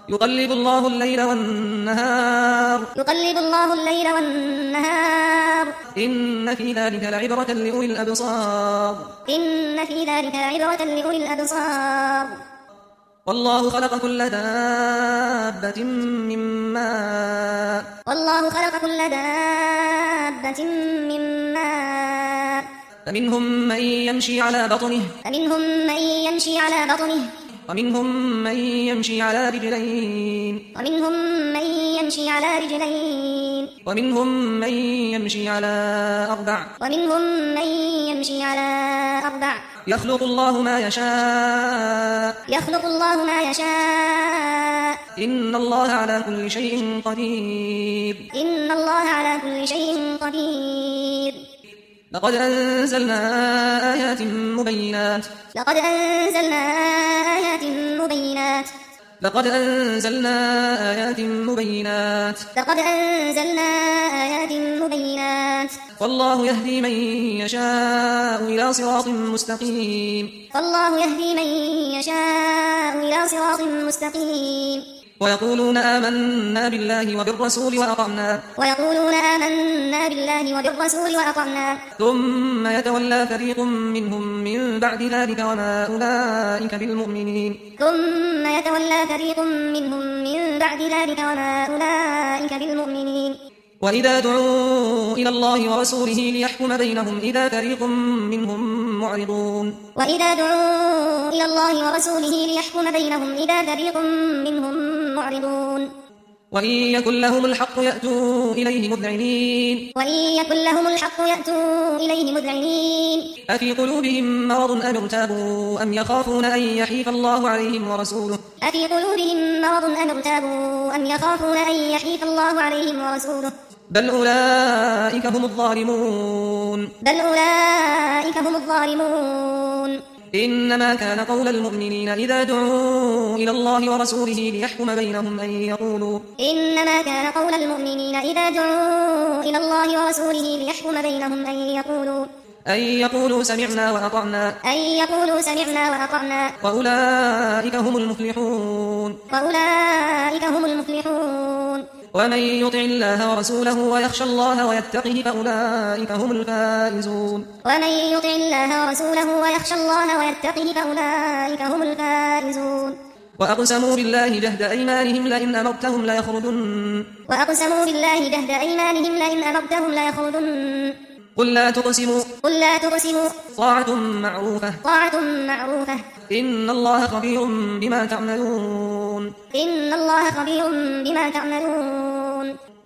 يقلب الله الليل والنهار إن في ذلك لعبرة لأولي الأبصار والله خلق كل دابة من ماء فمنهم من يمشي على بطنه ومنهم من يمشي على رجلين ومنهم من يمشي على أربع يخلق الله ما يشاء إن الله على كل شيء قدير لقد أنزلنا آيات مبينات والله يهدي من يشاء إلى صراط مستقيم ويقولون آمنا بالله وبالرسول وأطعنا ثم يتولى فريق منهم من بعد ذلك وما أولئك بالمؤمنين وإذا دعوا إلى الله ورسوله ليحكم بينهم إذا فريق منهم معرضون وإن يكن لهم الحق يأتوا إليه مذعنين أفي قلوبهم مرض أم ارتابوا أم يخافون أن يحيف الله عليهم ورسوله بل أولئك هم الظالمون إنما كان قول المؤمنين إذا دعوا إلى الله ورسوله ليحكم بينهم أن يقولوا سمعنا وأطعنا وأولئك هم المفلحون ومن يطع الله ورسوله ويخشى الله ويتقه فأولئك هم الفائزون وأقسموا بالله جهد أيمانهم لئن أمرتهم ليخرجن قل لا تقسموا طاعة معروفة إن الله خبير بما تعملون